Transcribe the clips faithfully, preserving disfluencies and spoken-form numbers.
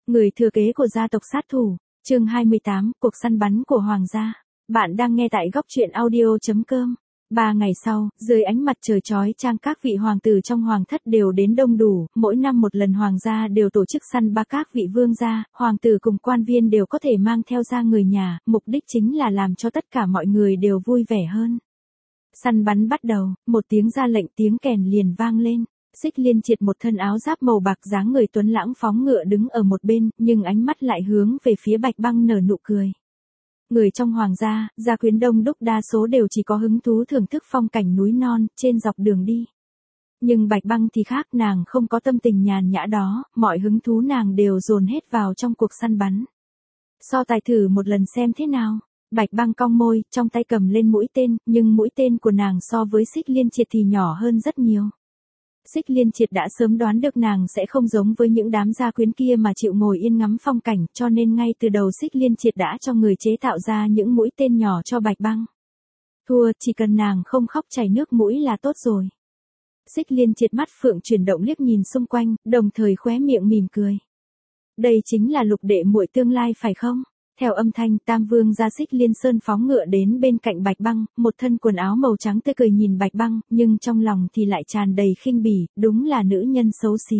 Người thừa kế của gia tộc sát thủ, chương hai mươi tám, cuộc săn bắn của hoàng gia. Bạn đang nghe tại góc truyện audio chấm com. Ba ngày sau, dưới ánh mặt trời chói chang các vị hoàng tử trong hoàng thất đều đến đông đủ, mỗi năm một lần hoàng gia đều tổ chức săn ba các vị vương gia, hoàng tử cùng quan viên đều có thể mang theo ra người nhà, mục đích chính là làm cho tất cả mọi người đều vui vẻ hơn. Săn bắn bắt đầu, một tiếng ra lệnh tiếng kèn liền vang lên. Xích Liên Triệt một thân áo giáp màu bạc dáng người tuấn lãng phóng ngựa đứng ở một bên, nhưng ánh mắt lại hướng về phía Bạch Băng nở nụ cười. Người trong hoàng gia, gia quyến đông đúc đa số đều chỉ có hứng thú thưởng thức phong cảnh núi non, trên dọc đường đi. Nhưng Bạch Băng thì khác, nàng không có tâm tình nhàn nhã đó, mọi hứng thú nàng đều dồn hết vào trong cuộc săn bắn. So tài thử một lần xem thế nào. Bạch Băng cong môi, trong tay cầm lên mũi tên, nhưng mũi tên của nàng so với Xích Liên Triệt thì nhỏ hơn rất nhiều. Xích Liên Triệt đã sớm đoán được nàng sẽ không giống với những đám gia quyến kia mà chịu ngồi yên ngắm phong cảnh, cho nên ngay từ đầu Xích Liên Triệt đã cho người chế tạo ra những mũi tên nhỏ cho Bạch Băng. Thua, chỉ cần nàng không khóc chảy nước mũi là tốt rồi. Xích Liên Triệt mắt phượng chuyển động liếc nhìn xung quanh, đồng thời khóe miệng mỉm cười. Đây chính là Lục đệ muội tương lai phải không? Theo âm thanh, Tam Vương gia Xích Liên Sơn phóng ngựa đến bên cạnh Bạch Băng, một thân quần áo màu trắng tươi cười nhìn Bạch Băng, nhưng trong lòng thì lại tràn đầy khinh bỉ, đúng là nữ nhân xấu xí.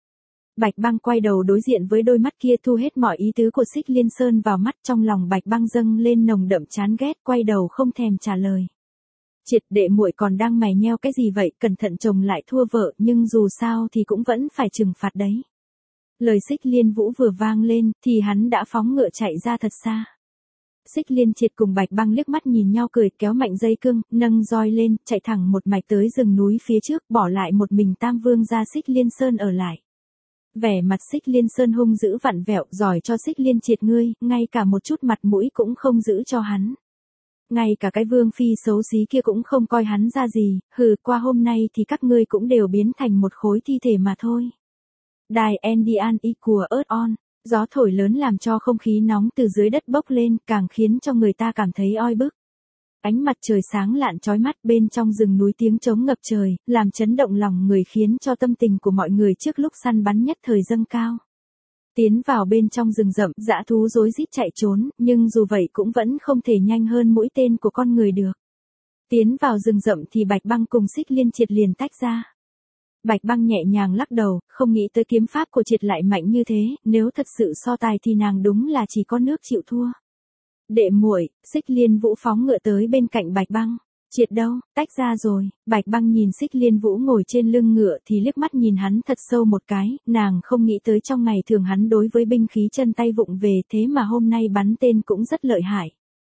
Bạch Băng quay đầu đối diện với đôi mắt kia, thu hết mọi ý tứ của Xích Liên Sơn vào mắt, trong lòng Bạch Băng dâng lên nồng đậm chán ghét, quay đầu không thèm trả lời. Triệt đệ muội còn đang mày nheo cái gì vậy, cẩn thận chồng lại thua vợ, nhưng dù sao thì cũng vẫn phải trừng phạt đấy. Lời Xích Liên Vũ vừa vang lên, thì hắn đã phóng ngựa chạy ra thật xa. Xích Liên Triệt cùng Bạch Băng liếc mắt nhìn nhau cười, kéo mạnh dây cương, nâng roi lên, chạy thẳng một mạch tới rừng núi phía trước, bỏ lại một mình Tam Vương gia Xích Liên Sơn ở lại. Vẻ mặt Xích Liên Sơn hung dữ vặn vẹo, giỏi cho Xích Liên Triệt ngươi, ngay cả một chút mặt mũi cũng không giữ cho hắn. Ngay cả cái vương phi xấu xí kia cũng không coi hắn ra gì, hừ, qua hôm nay thì các ngươi cũng đều biến thành một khối thi thể mà thôi. Đài Endian y của ớt on, gió thổi lớn làm cho không khí nóng từ dưới đất bốc lên, càng khiến cho người ta cảm thấy oi bức. Ánh mặt trời sáng lạn chói mắt, bên trong rừng núi tiếng trống ngập trời, làm chấn động lòng người, khiến cho tâm tình của mọi người trước lúc săn bắn nhất thời dâng cao. Tiến vào bên trong rừng rậm, dã thú rối rít chạy trốn, nhưng dù vậy cũng vẫn không thể nhanh hơn mũi tên của con người được. Tiến vào rừng rậm thì Bạch Băng cùng Xích Liên Triệt liền tách ra. Bạch Băng nhẹ nhàng lắc đầu, không nghĩ tới kiếm pháp của Triệt lại mạnh như thế, nếu thật sự so tài thì nàng đúng là chỉ có nước chịu thua. Đệ muội, Xích Liên Vũ phóng ngựa tới bên cạnh Bạch Băng. Triệt đâu, tách ra rồi. Bạch Băng nhìn Xích Liên Vũ ngồi trên lưng ngựa thì liếc mắt nhìn hắn thật sâu một cái, nàng không nghĩ tới trong ngày thường hắn đối với binh khí chân tay vụng về, thế mà hôm nay bắn tên cũng rất lợi hại.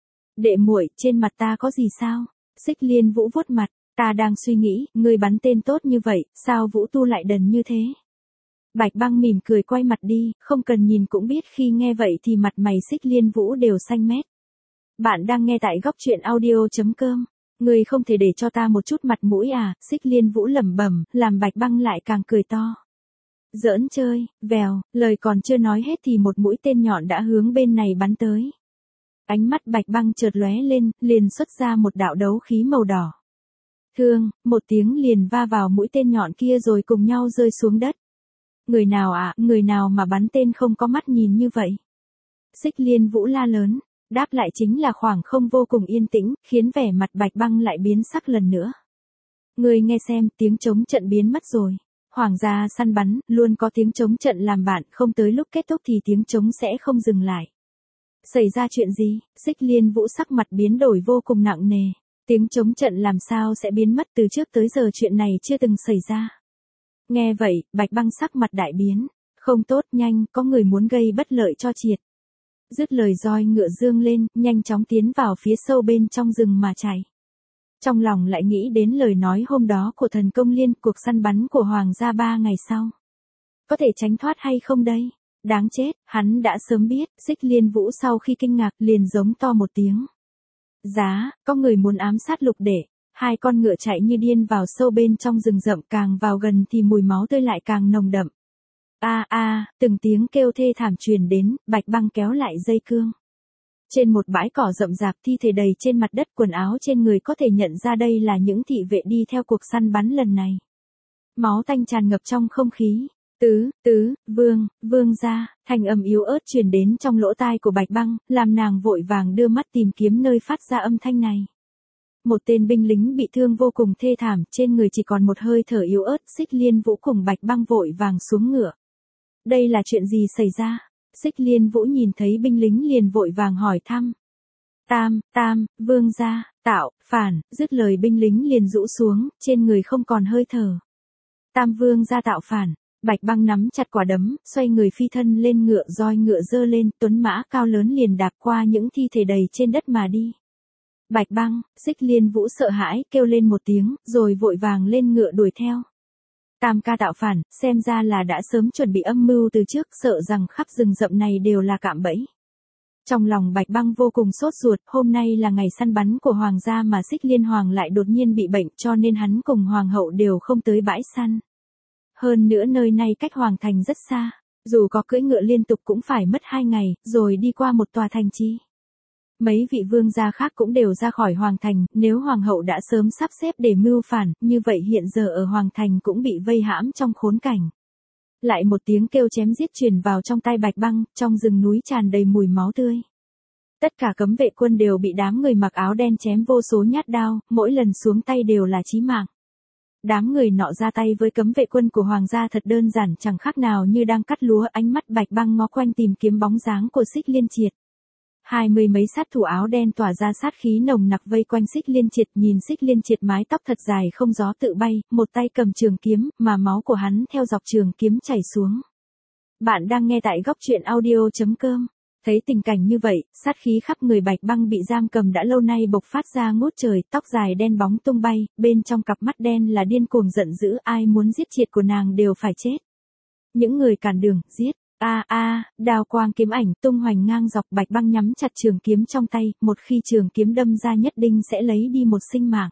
Đệ muội, trên mặt ta có gì sao? Xích Liên Vũ vuốt mặt. Ta đang suy nghĩ, ngươi bắn tên tốt như vậy, sao Vũ Tu lại đần như thế? Bạch Băng mỉm cười quay mặt đi, không cần nhìn cũng biết khi nghe vậy thì mặt mày Xích Liên Vũ đều xanh mét. Bạn đang nghe tại góc truyện audio chấm com. Ngươi không thể để cho ta một chút mặt mũi à? Xích Liên Vũ lẩm bẩm, làm Bạch Băng lại càng cười to. Giỡn chơi, vèo, lời còn chưa nói hết thì một mũi tên nhọn đã hướng bên này bắn tới. Ánh mắt Bạch Băng chợt lóe lên, liền xuất ra một đạo đấu khí màu đỏ. Thương, một tiếng liền va vào mũi tên nhọn kia rồi cùng nhau rơi xuống đất. Người nào ạ, à, người nào mà bắn tên không có mắt nhìn như vậy? Xích Liên Vũ la lớn, đáp lại chính là khoảng không vô cùng yên tĩnh, khiến vẻ mặt Bạch Băng lại biến sắc lần nữa. Người nghe xem, tiếng trống trận biến mất rồi. Hoàng gia săn bắn, luôn có tiếng trống trận làm bạn, không tới lúc kết thúc thì tiếng trống sẽ không dừng lại. Xảy ra chuyện gì? Xích Liên Vũ sắc mặt biến đổi vô cùng nặng nề. Tiếng trống trận làm sao sẽ biến mất, từ trước tới giờ chuyện này chưa từng xảy ra. Nghe vậy, Bạch Băng sắc mặt đại biến. Không tốt, nhanh, có người muốn gây bất lợi cho Triệt. Dứt lời roi ngựa dương lên, nhanh chóng tiến vào phía sâu bên trong rừng mà chạy. Trong lòng lại nghĩ đến lời nói hôm đó của thần công liên, cuộc săn bắn của hoàng gia ba ngày sau. Có thể tránh thoát hay không đây? Đáng chết, hắn đã sớm biết. Xích Liên Vũ sau khi kinh ngạc liền giống to một tiếng. Giá, có người muốn ám sát Lục đệ. Hai con ngựa chạy như điên vào sâu bên trong rừng rậm, càng vào gần thì mùi máu tươi lại càng nồng đậm. A a, từng tiếng kêu thê thảm truyền đến, Bạch Băng kéo lại dây cương. Trên một bãi cỏ rậm rạp, thi thể đầy trên mặt đất, quần áo trên người có thể nhận ra đây là những thị vệ đi theo cuộc săn bắn lần này. Máu tanh tràn ngập trong không khí. Tứ, tứ, vương, vương gia, thanh âm yếu ớt truyền đến trong lỗ tai của Bạch Băng, làm nàng vội vàng đưa mắt tìm kiếm nơi phát ra âm thanh này. Một tên binh lính bị thương vô cùng thê thảm, trên người chỉ còn một hơi thở yếu ớt, Xích Liên Vũ cùng Bạch Băng vội vàng xuống ngựa. Đây là chuyện gì xảy ra? Xích Liên Vũ nhìn thấy binh lính liền vội vàng hỏi thăm. Tam, tam, vương gia, tạo, phản, dứt lời binh lính liền rũ xuống, trên người không còn hơi thở. Tam vương gia tạo phản. Bạch Băng nắm chặt quả đấm, xoay người phi thân lên ngựa, roi ngựa giơ lên, tuấn mã cao lớn liền đạp qua những thi thể đầy trên đất mà đi. Bạch Băng, Xích Liên Vũ sợ hãi, kêu lên một tiếng, rồi vội vàng lên ngựa đuổi theo. Tam ca tạo phản, xem ra là đã sớm chuẩn bị âm mưu từ trước, sợ rằng khắp rừng rậm này đều là cạm bẫy. Trong lòng Bạch Băng vô cùng sốt ruột, hôm nay là ngày săn bắn của hoàng gia mà Xích Liên Hoàng lại đột nhiên bị bệnh, cho nên hắn cùng hoàng hậu đều không tới bãi săn. Hơn nữa nơi này cách hoàng thành rất xa, dù có cưỡi ngựa liên tục cũng phải mất hai ngày, rồi đi qua một tòa thành trì. Mấy vị vương gia khác cũng đều ra khỏi hoàng thành, nếu hoàng hậu đã sớm sắp xếp để mưu phản, như vậy hiện giờ ở hoàng thành cũng bị vây hãm trong khốn cảnh. Lại một tiếng kêu chém giết truyền vào trong tai Bạch Băng, trong rừng núi tràn đầy mùi máu tươi. Tất cả cấm vệ quân đều bị đám người mặc áo đen chém vô số nhát đao, mỗi lần xuống tay đều là chí mạng. Đám người nọ ra tay với cấm vệ quân của hoàng gia thật đơn giản, chẳng khác nào như đang cắt lúa. Ánh mắt Bạch Băng ngó quanh tìm kiếm bóng dáng của Xích Liên Triệt. Hai mươi mấy sát thủ áo đen tỏa ra sát khí nồng nặc vây quanh Xích Liên Triệt, nhìn Xích Liên Triệt mái tóc thật dài không gió tự bay, một tay cầm trường kiếm, mà máu của hắn theo dọc trường kiếm chảy xuống. Bạn đang nghe tại góc truyện audio chấm com. Thấy tình cảnh như vậy, sát khí khắp người Bạch Băng bị giam cầm đã lâu nay bộc phát ra ngút trời, tóc dài đen bóng tung bay, bên trong cặp mắt đen là điên cuồng giận dữ, ai muốn giết Triệt của nàng đều phải chết. Những người cản đường, giết. A a, đao quang kiếm ảnh tung hoành ngang dọc, Bạch Băng nhắm chặt trường kiếm trong tay, một khi trường kiếm đâm ra nhất định sẽ lấy đi một sinh mạng.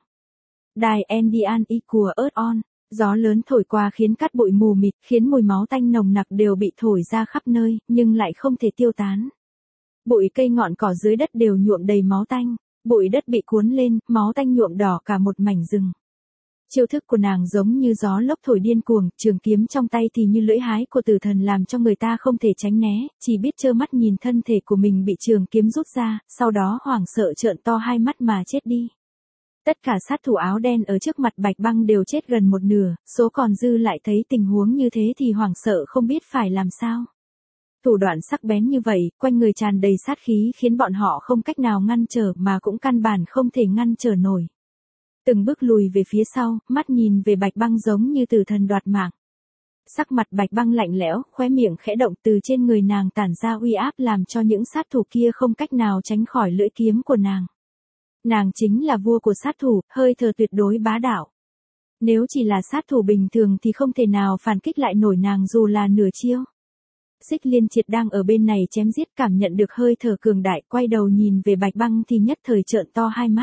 Đài Endian y của ớt on, gió lớn thổi qua khiến cát bụi mù mịt, khiến mùi máu tanh nồng nặc đều bị thổi ra khắp nơi, nhưng lại không thể tiêu tán. Bụi cây ngọn cỏ dưới đất đều nhuộm đầy máu tanh, bụi đất bị cuốn lên, máu tanh nhuộm đỏ cả một mảnh rừng. Chiêu thức của nàng giống như gió lốc thổi điên cuồng, trường kiếm trong tay thì như lưỡi hái của tử thần làm cho người ta không thể tránh né, chỉ biết trơ mắt nhìn thân thể của mình bị trường kiếm rút ra, sau đó hoảng sợ trợn to hai mắt mà chết đi. Tất cả sát thủ áo đen ở trước mặt Bạch Băng đều chết gần một nửa, số còn dư lại thấy tình huống như thế thì hoảng sợ không biết phải làm sao. Thủ đoạn sắc bén như vậy, quanh người tràn đầy sát khí khiến bọn họ không cách nào ngăn trở mà cũng căn bản không thể ngăn trở nổi. Từng bước lùi về phía sau, mắt nhìn về Bạch Băng giống như tử thần đoạt mạng. Sắc mặt Bạch Băng lạnh lẽo, khóe miệng khẽ động, từ trên người nàng tản ra uy áp làm cho những sát thủ kia không cách nào tránh khỏi lưỡi kiếm của nàng. Nàng chính là vua của sát thủ, hơi thở tuyệt đối bá đạo. Nếu chỉ là sát thủ bình thường thì không thể nào phản kích lại nổi nàng dù là nửa chiêu. Xích Liên Triệt đang ở bên này chém giết, cảm nhận được hơi thở cường đại, quay đầu nhìn về Bạch Băng thì nhất thời trợn to hai mắt.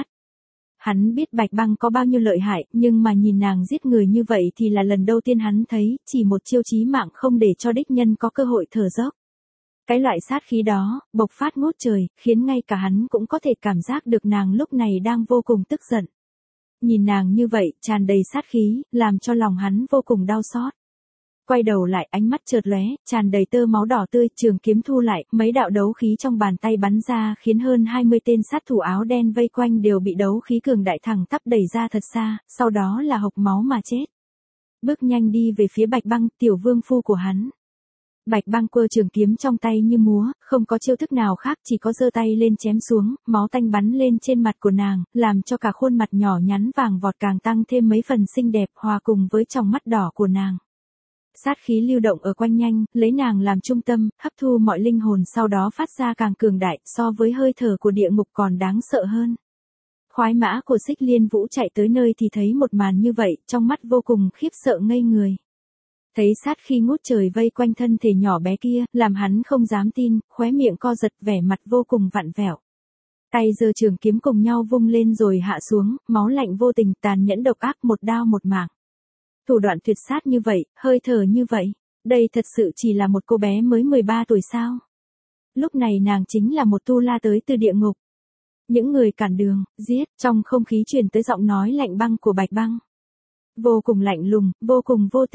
Hắn biết Bạch Băng có bao nhiêu lợi hại, nhưng mà nhìn nàng giết người như vậy thì là lần đầu tiên hắn thấy, chỉ một chiêu chí mạng không để cho đích nhân có cơ hội thở dốc. Cái loại sát khí đó, bộc phát ngút trời, khiến ngay cả hắn cũng có thể cảm giác được nàng lúc này đang vô cùng tức giận. Nhìn nàng như vậy, tràn đầy sát khí, làm cho lòng hắn vô cùng đau xót. Quay đầu lại, ánh mắt chợt lóe, tràn đầy tơ máu đỏ tươi, trường kiếm thu lại, mấy đạo đấu khí trong bàn tay bắn ra khiến hơn hai mươi tên sát thủ áo đen vây quanh đều bị đấu khí cường đại thẳng tắp đẩy ra thật xa, sau đó là hộc máu mà chết. Bước nhanh đi về phía Bạch Băng, tiểu vương phu của hắn. Bạch Băng quơ trường kiếm trong tay như múa, không có chiêu thức nào khác, chỉ có giơ tay lên chém xuống, máu tanh bắn lên trên mặt của nàng, làm cho cả khuôn mặt nhỏ nhắn vàng vọt càng tăng thêm mấy phần xinh đẹp hòa cùng với tròng mắt đỏ của nàng. Sát khí lưu động ở quanh nhanh, lấy nàng làm trung tâm, hấp thu mọi linh hồn, sau đó phát ra càng cường đại, so với hơi thở của địa ngục còn đáng sợ hơn. Khoái mã của Xích Liên Vũ chạy tới nơi thì thấy một màn như vậy, trong mắt vô cùng khiếp sợ ngây người. Thấy sát khí ngút trời vây quanh thân thể nhỏ bé kia, làm hắn không dám tin, khóe miệng co giật, vẻ mặt vô cùng vặn vẹo. Tay giơ trường kiếm cùng nhau vung lên rồi hạ xuống, máu lạnh vô tình, tàn nhẫn độc ác, một đao một mạng. Thủ đoạn tuyệt sát như vậy, hơi thở như vậy, đây thật sự chỉ là một cô bé mới mười ba tuổi sao? Lúc này nàng chính là một tu la tới từ địa ngục. Những người cản đường, giết, trong không khí truyền tới giọng nói lạnh băng của Bạch Băng. Vô cùng lạnh lùng, vô cùng vô tình.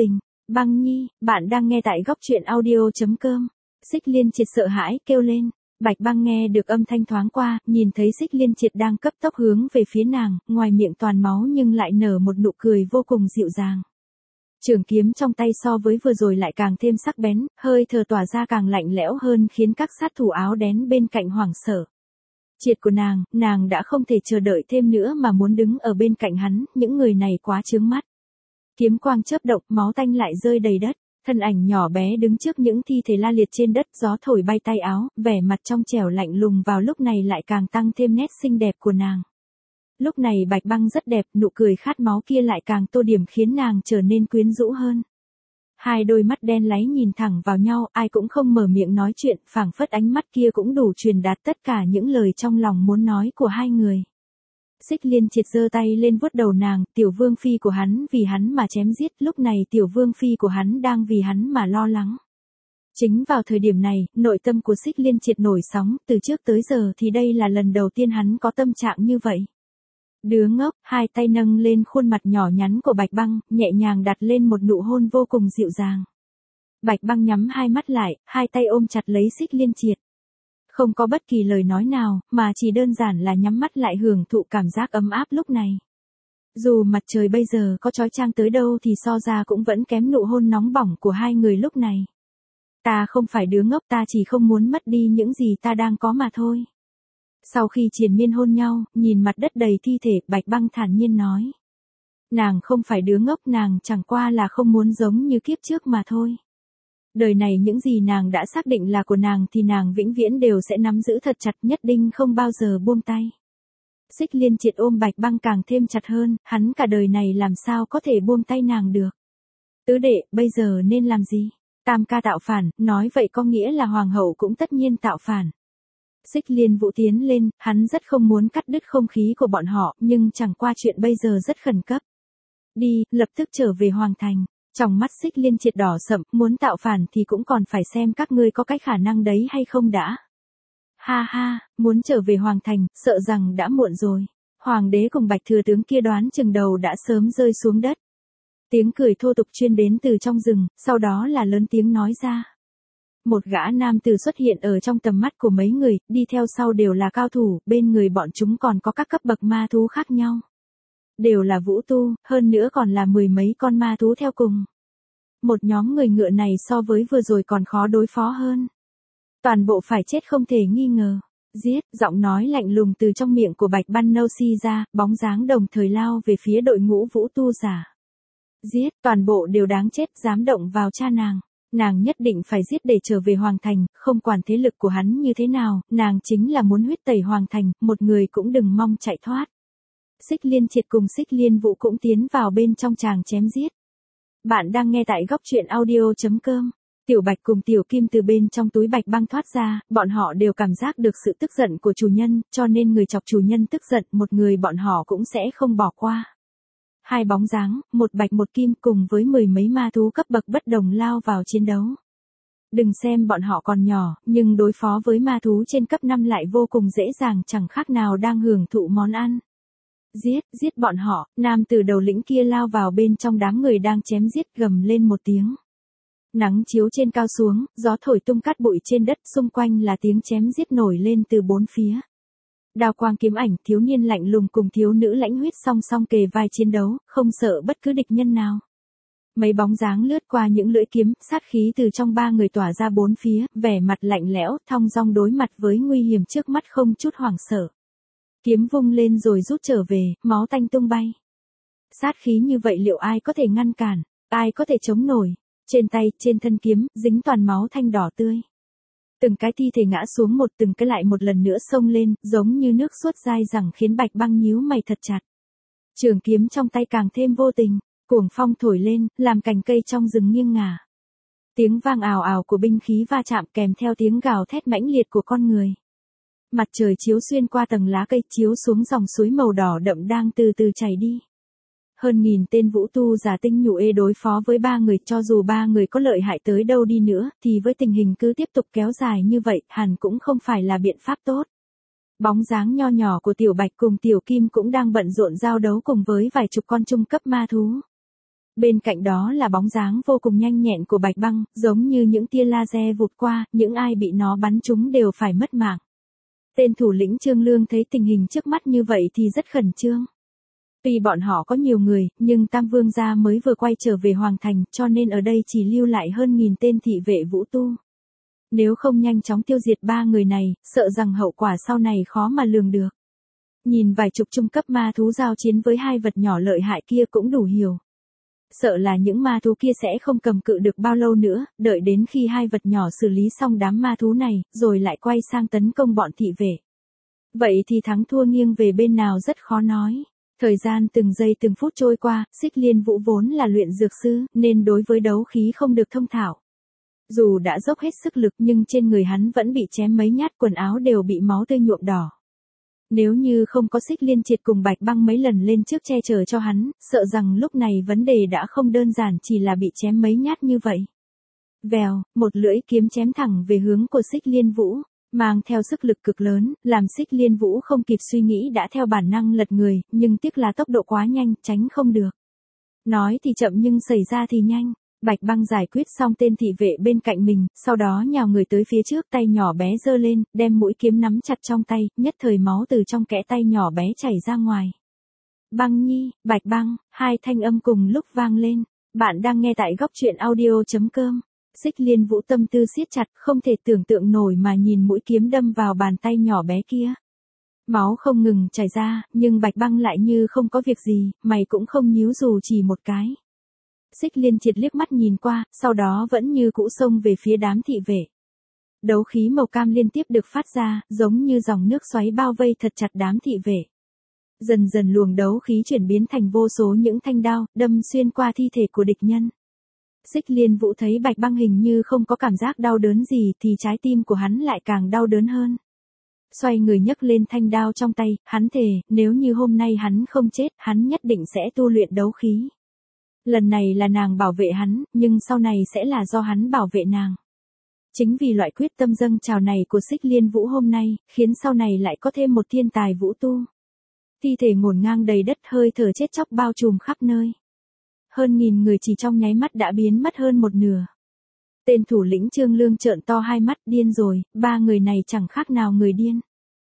Băng Nhi, bạn đang nghe tại góc truyện audio.com. Xích Liên Triệt sợ hãi kêu lên. Bạch Băng nghe được âm thanh thoáng qua, nhìn thấy Xích Liên Triệt đang cấp tốc hướng về phía nàng, ngoài miệng toàn máu nhưng lại nở một nụ cười vô cùng dịu dàng. Trường kiếm trong tay so với vừa rồi lại càng thêm sắc bén, hơi thở tỏa ra càng lạnh lẽo hơn khiến các sát thủ áo đen bên cạnh hoảng sợ. Triệt của nàng, nàng đã không thể chờ đợi thêm nữa mà muốn đứng ở bên cạnh hắn, những người này quá chướng mắt. Kiếm quang chớp động, máu tanh lại rơi đầy đất, thân ảnh nhỏ bé đứng trước những thi thể la liệt trên đất, gió thổi bay tay áo, vẻ mặt trong trẻo lạnh lùng vào lúc này lại càng tăng thêm nét xinh đẹp của nàng. Lúc này Bạch Băng rất đẹp, nụ cười khát máu kia lại càng tô điểm khiến nàng trở nên quyến rũ hơn. Hai đôi mắt đen láy nhìn thẳng vào nhau, ai cũng không mở miệng nói chuyện, phảng phất ánh mắt kia cũng đủ truyền đạt tất cả những lời trong lòng muốn nói của hai người. Xích Liên Triệt giơ tay lên vuốt đầu nàng, tiểu vương phi của hắn vì hắn mà chém giết, lúc này tiểu vương phi của hắn đang vì hắn mà lo lắng. Chính vào thời điểm này, nội tâm của Xích Liên Triệt nổi sóng, từ trước tới giờ thì đây là lần đầu tiên hắn có tâm trạng như vậy. Đứa ngốc, hai tay nâng lên khuôn mặt nhỏ nhắn của Bạch Băng, nhẹ nhàng đặt lên một nụ hôn vô cùng dịu dàng. Bạch Băng nhắm hai mắt lại, hai tay ôm chặt lấy Xích Liên Triệt. Không có bất kỳ lời nói nào, mà chỉ đơn giản là nhắm mắt lại hưởng thụ cảm giác ấm áp lúc này. Dù mặt trời bây giờ có chói chang tới đâu thì so ra cũng vẫn kém nụ hôn nóng bỏng của hai người lúc này. Ta không phải đứa ngốc, ta chỉ không muốn mất đi những gì ta đang có mà thôi. Sau khi triền miên hôn nhau, nhìn mặt đất đầy thi thể, Bạch Băng thản nhiên nói. Nàng không phải đứa ngốc, nàng chẳng qua là không muốn giống như kiếp trước mà thôi. Đời này những gì nàng đã xác định là của nàng thì nàng vĩnh viễn đều sẽ nắm giữ thật chặt, nhất định không bao giờ buông tay. Xích Liên Triệt ôm Bạch Băng càng thêm chặt hơn, hắn cả đời này làm sao có thể buông tay nàng được. Tứ đệ, bây giờ nên làm gì? Tam ca tạo phản, nói vậy có nghĩa là hoàng hậu cũng tất nhiên tạo phản. Xích Liên Vũ tiến lên, hắn rất không muốn cắt đứt không khí của bọn họ, nhưng chẳng qua chuyện bây giờ rất khẩn cấp. Đi, lập tức trở về hoàng thành. Trong mắt Xích Liên Triệt đỏ sậm, muốn tạo phản thì cũng còn phải xem các ngươi có cái khả năng đấy hay không đã. Ha ha, muốn trở về hoàng thành, sợ rằng đã muộn rồi. Hoàng đế cùng Bạch thừa tướng kia đoán chừng đầu đã sớm rơi xuống đất. Tiếng cười thô tục chuyên đến từ trong rừng, sau đó là lớn tiếng nói ra. Một gã nam tử xuất hiện ở trong tầm mắt của mấy người, đi theo sau đều là cao thủ, bên người bọn chúng còn có các cấp bậc ma thú khác nhau. Đều là vũ tu, hơn nữa còn là mười mấy con ma thú theo cùng. Một nhóm người ngựa này so với vừa rồi còn khó đối phó hơn. Toàn bộ phải chết không thể nghi ngờ. Giết, giọng nói lạnh lùng từ trong miệng của Bạch Ban Nâu Si ra, bóng dáng đồng thời lao về phía đội ngũ vũ tu giả. Giết, toàn bộ đều đáng chết, dám động vào cha nàng. Nàng nhất định phải giết để trở về hoàng thành, không quản thế lực của hắn như thế nào, nàng chính là muốn huyết tẩy hoàng thành, một người cũng đừng mong chạy thoát. Xích Liên Triệt cùng Xích Liên Vũ cũng tiến vào bên trong tràng chém giết. Bạn đang nghe tại góc truyện audio.com. Tiểu Bạch cùng Tiểu Kim từ bên trong túi Bạch Băng thoát ra, bọn họ đều cảm giác được sự tức giận của chủ nhân, cho nên người chọc chủ nhân tức giận, một người bọn họ cũng sẽ không bỏ qua. Hai bóng dáng, một bạch một kim cùng với mười mấy ma thú cấp bậc bất đồng lao vào chiến đấu. Đừng xem bọn họ còn nhỏ, nhưng đối phó với ma thú trên cấp năm lại vô cùng dễ dàng, chẳng khác nào đang hưởng thụ món ăn. Giết, giết bọn họ, nam tử đầu lĩnh kia lao vào bên trong đám người đang chém giết, gầm lên một tiếng. Nắng chiếu trên cao xuống, gió thổi tung cát bụi trên đất, xung quanh là tiếng chém giết nổi lên từ bốn phía. Đao quang kiếm ảnh, thiếu niên lạnh lùng cùng thiếu nữ lãnh huyết song song kề vai chiến đấu, không sợ bất cứ địch nhân nào. Mấy bóng dáng lướt qua những lưỡi kiếm, sát khí từ trong ba người tỏa ra bốn phía, vẻ mặt lạnh lẽo, thong dong đối mặt với nguy hiểm trước mắt không chút hoảng sợ. Kiếm vung lên rồi rút trở về, máu tanh tung bay. Sát khí như vậy liệu ai có thể ngăn cản, ai có thể chống nổi? Trên tay, trên thân kiếm, dính toàn máu thanh đỏ tươi. Từng cái thi thể ngã xuống một, từng cái lại một lần nữa xông lên, giống như nước suốt dai dẳng khiến Bạch Băng nhíu mày thật chặt. Trường kiếm trong tay càng thêm vô tình, cuồng phong thổi lên, làm cành cây trong rừng nghiêng ngả. Tiếng vang ào ào của binh khí va chạm kèm theo tiếng gào thét mãnh liệt của con người. Mặt trời chiếu xuyên qua tầng lá cây, chiếu xuống dòng suối màu đỏ đậm đang từ từ chảy đi. Hơn nghìn tên vũ tu giả tinh nhuệ ê đối phó với ba người, cho dù ba người có lợi hại tới đâu đi nữa, thì với tình hình cứ tiếp tục kéo dài như vậy, hẳn cũng không phải là biện pháp tốt. Bóng dáng nho nhỏ của Tiểu Bạch cùng Tiểu Kim cũng đang bận rộn giao đấu cùng với vài chục con trung cấp ma thú. Bên cạnh đó là bóng dáng vô cùng nhanh nhẹn của Bạch Băng, giống như những tia laser vụt qua, những ai bị nó bắn trúng đều phải mất mạng. Tên thủ lĩnh Trương Lương thấy tình hình trước mắt như vậy thì rất khẩn trương. Tuy bọn họ có nhiều người, nhưng Tam Vương gia mới vừa quay trở về Hoàng Thành, cho nên ở đây chỉ lưu lại hơn nghìn tên thị vệ vũ tu. Nếu không nhanh chóng tiêu diệt ba người này, sợ rằng hậu quả sau này khó mà lường được. Nhìn vài chục trung cấp ma thú giao chiến với hai vật nhỏ lợi hại kia cũng đủ hiểu. Sợ là những ma thú kia sẽ không cầm cự được bao lâu nữa, đợi đến khi hai vật nhỏ xử lý xong đám ma thú này, rồi lại quay sang tấn công bọn thị vệ. Vậy thì thắng thua nghiêng về bên nào rất khó nói. Thời gian từng giây từng phút trôi qua, Xích Liên Vũ vốn là luyện dược sư, nên đối với đấu khí không được thông thạo. Dù đã dốc hết sức lực nhưng trên người hắn vẫn bị chém mấy nhát, quần áo đều bị máu tươi nhuộm đỏ. Nếu như không có Xích Liên Triệt cùng Bạch Băng mấy lần lên trước che chở cho hắn, sợ rằng lúc này vấn đề đã không đơn giản chỉ là bị chém mấy nhát như vậy. Vèo, một lưỡi kiếm chém thẳng về hướng của Xích Liên Vũ, mang theo sức lực cực lớn, làm Xích Liên Vũ không kịp suy nghĩ đã theo bản năng lật người, nhưng tiếc là tốc độ quá nhanh, tránh không được. Nói thì chậm nhưng xảy ra thì nhanh. Bạch Băng giải quyết xong tên thị vệ bên cạnh mình, sau đó nhào người tới phía trước, tay nhỏ bé giơ lên, đem mũi kiếm nắm chặt trong tay, nhất thời máu từ trong kẽ tay nhỏ bé chảy ra ngoài. Băng Nhi, Bạch Băng, hai thanh âm cùng lúc vang lên. Bạn đang nghe tại góc truyện audio chấm com. Xích Liên Vũ tâm tư siết chặt, không thể tưởng tượng nổi mà nhìn mũi kiếm đâm vào bàn tay nhỏ bé kia. Máu không ngừng chảy ra, nhưng Bạch Băng lại như không có việc gì, mày cũng không nhíu dù chỉ một cái. Xích Liên Triệt liếc mắt nhìn qua, sau đó vẫn như cũ xông về phía đám thị vệ. Đấu khí màu cam liên tiếp được phát ra, giống như dòng nước xoáy bao vây thật chặt đám thị vệ. Dần dần luồng đấu khí chuyển biến thành vô số những thanh đao, đâm xuyên qua thi thể của địch nhân. Xích Liên Vũ thấy Bạch Băng hình như không có cảm giác đau đớn gì thì trái tim của hắn lại càng đau đớn hơn. Xoay người nhấc lên thanh đao trong tay, hắn thề, nếu như hôm nay hắn không chết, hắn nhất định sẽ tu luyện đấu khí. Lần này là nàng bảo vệ hắn, nhưng sau này sẽ là do hắn bảo vệ nàng. Chính vì loại quyết tâm dâng trào này của Xích Liên Vũ hôm nay, khiến sau này lại có thêm một thiên tài vũ tu. Thi thể ngổn ngang đầy đất, hơi thở chết chóc bao trùm khắp nơi. Hơn nghìn người chỉ trong nháy mắt đã biến mất hơn một nửa. Tên thủ lĩnh Trương Lương trợn to hai mắt, điên rồi, ba người này chẳng khác nào người điên.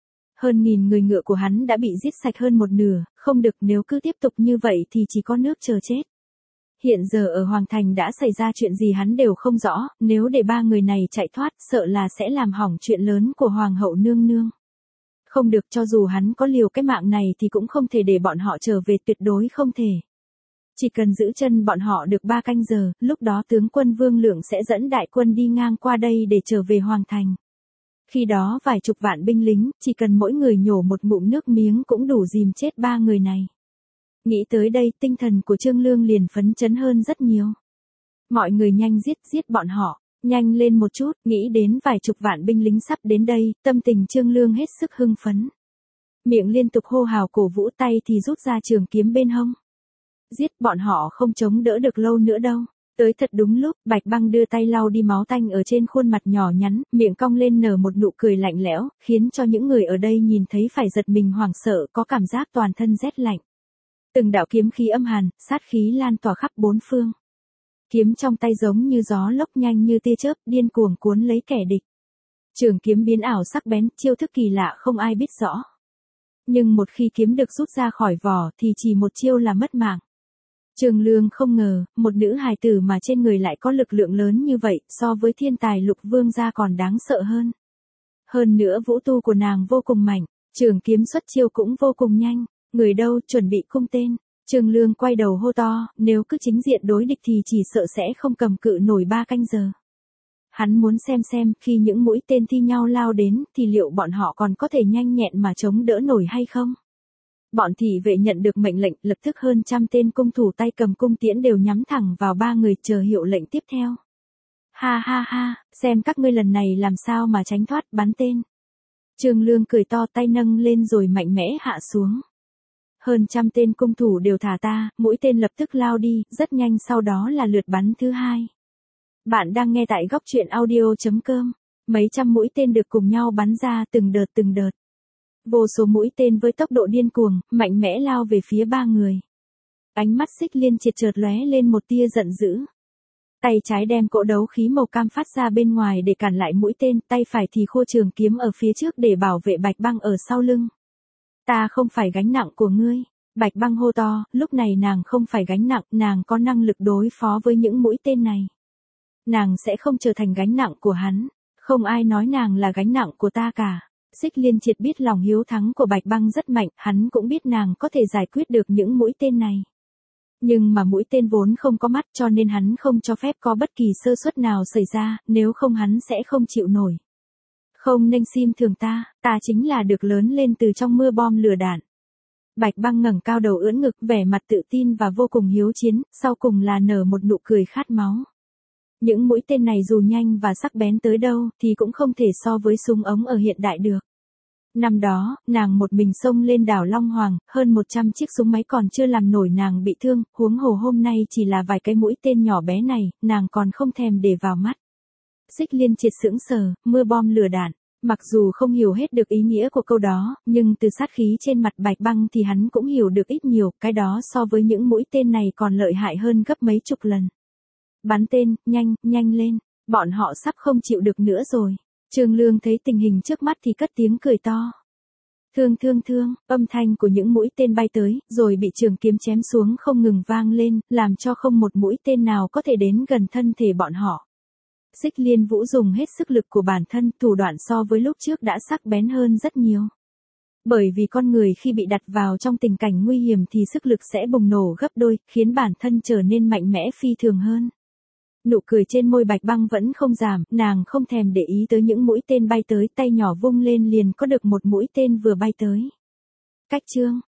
Hơn nghìn người ngựa của hắn đã bị giết sạch hơn một nửa, không được, nếu cứ tiếp tục như vậy thì chỉ có nước chờ chết. Hiện giờ ở Hoàng Thành đã xảy ra chuyện gì hắn đều không rõ, nếu để ba người này chạy thoát sợ là sẽ làm hỏng chuyện lớn của Hoàng hậu nương nương. Không được, cho dù hắn có liều cái mạng này thì cũng không thể để bọn họ trở về, tuyệt đối không thể. Chỉ cần giữ chân bọn họ được ba canh giờ, lúc đó tướng quân Vương Lượng sẽ dẫn đại quân đi ngang qua đây để trở về Hoàng Thành. Khi đó vài chục vạn binh lính, chỉ cần mỗi người nhổ một ngụm nước miếng cũng đủ dìm chết ba người này. Nghĩ tới đây, tinh thần của Trương Lương liền phấn chấn hơn rất nhiều. Mọi người nhanh giết, giết bọn họ, nhanh lên một chút, nghĩ đến vài chục vạn binh lính sắp đến đây, tâm tình Trương Lương hết sức hưng phấn. Miệng liên tục hô hào cổ vũ, tay thì rút ra trường kiếm bên hông. Giết, bọn họ không chống đỡ được lâu nữa đâu. Tới thật đúng lúc, Bạch Băng đưa tay lau đi máu tanh ở trên khuôn mặt nhỏ nhắn, miệng cong lên nở một nụ cười lạnh lẽo, khiến cho những người ở đây nhìn thấy phải giật mình hoảng sợ, có cảm giác toàn thân rét lạnh. Từng đạo kiếm khí âm hàn, sát khí lan tỏa khắp bốn phương. Kiếm trong tay giống như gió lốc, nhanh như tia chớp, điên cuồng cuốn lấy kẻ địch. Trường kiếm biến ảo sắc bén, chiêu thức kỳ lạ không ai biết rõ. Nhưng một khi kiếm được rút ra khỏi vỏ thì chỉ một chiêu là mất mạng. Trương Lương không ngờ, một nữ hài tử mà trên người lại có lực lượng lớn như vậy, so với thiên tài Lục Vương gia còn đáng sợ hơn. Hơn nữa vũ tu của nàng vô cùng mạnh, trường kiếm xuất chiêu cũng vô cùng nhanh. Người đâu, chuẩn bị cung tên. Trương Lương quay đầu hô to, nếu cứ chính diện đối địch thì chỉ sợ sẽ không cầm cự nổi ba canh giờ. Hắn muốn xem xem, khi những mũi tên thi nhau lao đến, thì liệu bọn họ còn có thể nhanh nhẹn mà chống đỡ nổi hay không? Bọn thị vệ nhận được mệnh lệnh, lập tức hơn trăm tên cung thủ tay cầm cung tiễn đều nhắm thẳng vào ba người, chờ hiệu lệnh tiếp theo. Ha ha ha, xem các ngươi lần này làm sao mà tránh thoát, bắn tên. Trương Lương cười to, tay nâng lên rồi mạnh mẽ hạ xuống. Hơn trăm tên cung thủ đều thả ta, mũi tên lập tức lao đi, rất nhanh, sau đó là lượt bắn thứ hai. Bạn đang nghe tại góc truyện audio chấm com. Mấy trăm mũi tên được cùng nhau bắn ra từng đợt từng đợt. Vô số mũi tên với tốc độ điên cuồng, mạnh mẽ lao về phía ba người. Ánh mắt Xích Liên Triệt chợt lóe lên một tia giận dữ. Tay trái đem cỗ đấu khí màu cam phát ra bên ngoài để cản lại mũi tên, tay phải thì khua trường kiếm ở phía trước để bảo vệ Bạch Băng ở sau lưng. Ta không phải gánh nặng của ngươi. Bạch Băng hô to, lúc này nàng không phải gánh nặng, nàng có năng lực đối phó với những mũi tên này. Nàng sẽ không trở thành gánh nặng của hắn, không ai nói nàng là gánh nặng của ta cả. Xích Liên Triệt biết lòng hiếu thắng của Bạch Băng rất mạnh, hắn cũng biết nàng có thể giải quyết được những mũi tên này. Nhưng mà mũi tên vốn không có mắt cho nên hắn không cho phép có bất kỳ sơ suất nào xảy ra, nếu không hắn sẽ không chịu nổi. Không nên xem thường ta, ta chính là được lớn lên từ trong mưa bom lửa đạn. Bạch Băng ngẩng cao đầu ưỡn ngực, vẻ mặt tự tin và vô cùng hiếu chiến, sau cùng là nở một nụ cười khát máu. Những mũi tên này dù nhanh và sắc bén tới đâu thì cũng không thể so với súng ống ở hiện đại được. Năm đó, nàng một mình xông lên đảo Long Hoàng, hơn một trăm chiếc súng máy còn chưa làm nổi nàng bị thương, huống hồ hôm nay chỉ là vài cái mũi tên nhỏ bé này, nàng còn không thèm để vào mắt. Xích Liên Triệt sững sờ, mưa bom lửa đạn. Mặc dù không hiểu hết được ý nghĩa của câu đó, nhưng từ sát khí trên mặt Bạch Băng thì hắn cũng hiểu được ít nhiều, cái đó so với những mũi tên này còn lợi hại hơn gấp mấy chục lần. Bắn tên, nhanh, nhanh lên, bọn họ sắp không chịu được nữa rồi. Trương Lương thấy tình hình trước mắt thì cất tiếng cười to. Thương thương thương, âm thanh của những mũi tên bay tới, rồi bị trường kiếm chém xuống không ngừng vang lên, làm cho không một mũi tên nào có thể đến gần thân thể bọn họ. Xích Liên Vũ dùng hết sức lực của bản thân, thủ đoạn so với lúc trước đã sắc bén hơn rất nhiều. Bởi vì con người khi bị đặt vào trong tình cảnh nguy hiểm thì sức lực sẽ bùng nổ gấp đôi, khiến bản thân trở nên mạnh mẽ phi thường hơn. Nụ cười trên môi Bạch Băng vẫn không giảm, nàng không thèm để ý tới những mũi tên bay tới, tay nhỏ vung lên liền có được một mũi tên vừa bay tới. Cách chương